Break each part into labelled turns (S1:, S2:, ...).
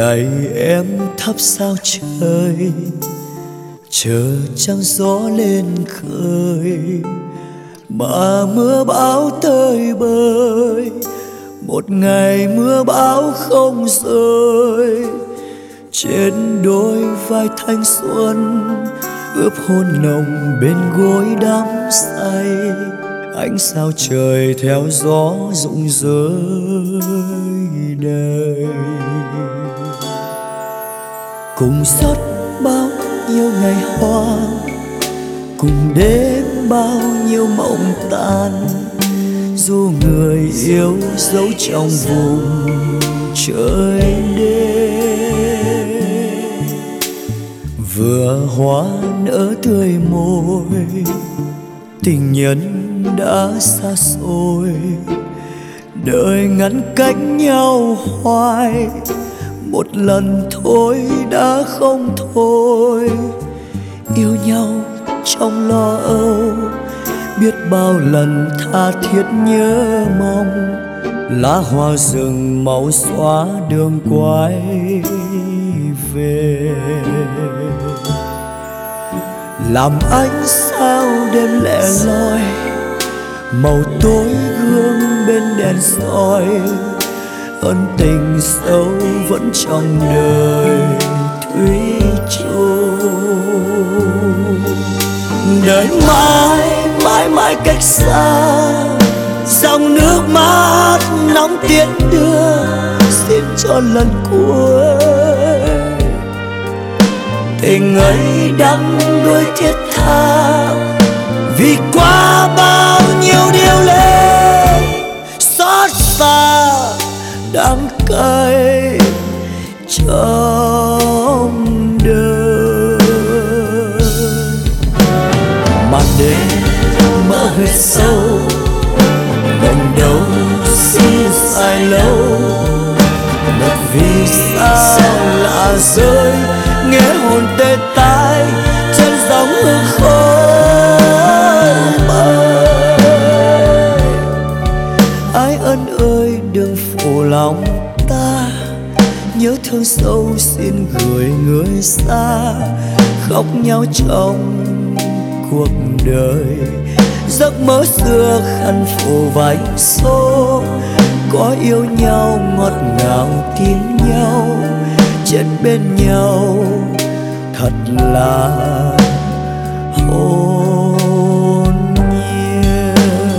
S1: này em thắp sao trời, chờ trăng gió lên khơi, mà mưa bão tơi bời. Một ngày mưa bão không rơi, trên đôi vai thanh xuân ướp hôn nồng bên gối đắm say. Ánh sao trời theo gió rụng rơi đầy, cùng rót bao nhiêu ngày hoa, cùng đêm bao nhiêu mộng tan. Dù người yêu giấu trong vùng trời đêm, vừa hoa nở tươi môi, tình nhân đã xa xôi. Đời ngăn cách nhau hoài, một lần thôi đã không thôi. Yêu nhau trong lo âu, biết bao lần tha thiết nhớ mong. Lá hoa rừng màu xóa đường quay về, làm ánh sao đêm lẻ loi, màu tối gương bên đèn soi. Ân tình sâu vẫn trong đời thủy chung. Đời mãi mãi mãi cách xa, dòng nước mắt nóng tiễn đưa, xin cho lần cuối. Tình ấy đắm đuối thiết tha, vì qua bao nhiêu điều lệ xót xa đắng cay trong đời. Màn đêm mơ huyệt sâu, mộng đâu xin sai lâu. Một vì sao lạ rơi, nghe hồn tê tái chân gióng hương khói bay. Ái ân ơi đừng phụ lòng ta, nhớ thương sâu xin gửi người xa. Khóc nhau trong cuộc đời, giấc mơ xưa khăn phủ vành số. Có yêu nhau ngọt ngào tin nhau, chết bên nhau thật là hồn nhiên.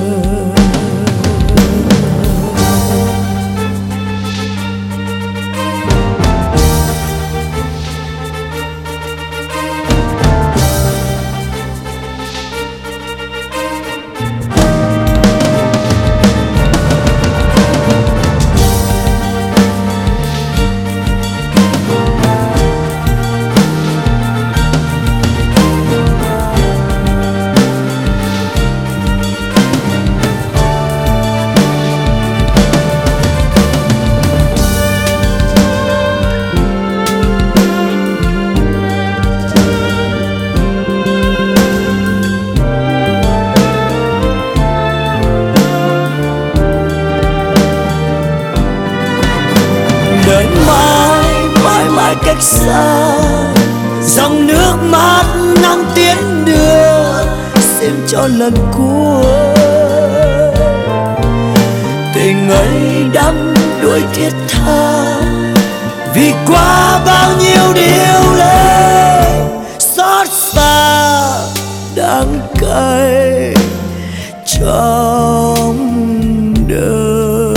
S1: Đời mãi mãi mãi cách xa, dòng nước mắt nóng tiến đưa, xin cho lần cuối. Tình ấy đắm đuối thiết tha, vì qua bao nhiêu điều lệ xót xa đắng cay trong đời.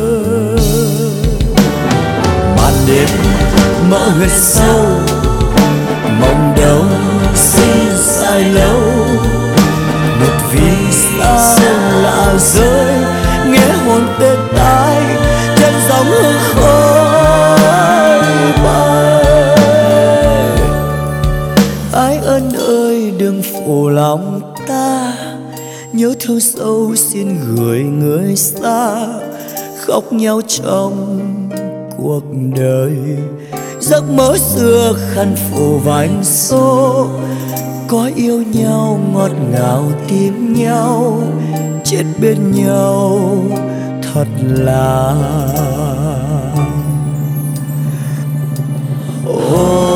S1: Màn đêm mơ huyệt sâu, mộng đâu xin sai lâu. Một vì sao lạ rơi, nghe hồn tê tái chân gióng hương khói bay. Ái ân ơi đừng phụ lòng ta, nhớ thương sâu xin gửi người xa. Khóc nhau trong cuộc đời, giấc mơ xưa khăn phủ vành số. Có yêu nhau ngọt ngào tìm nhau, chết bên nhau thật là rồi.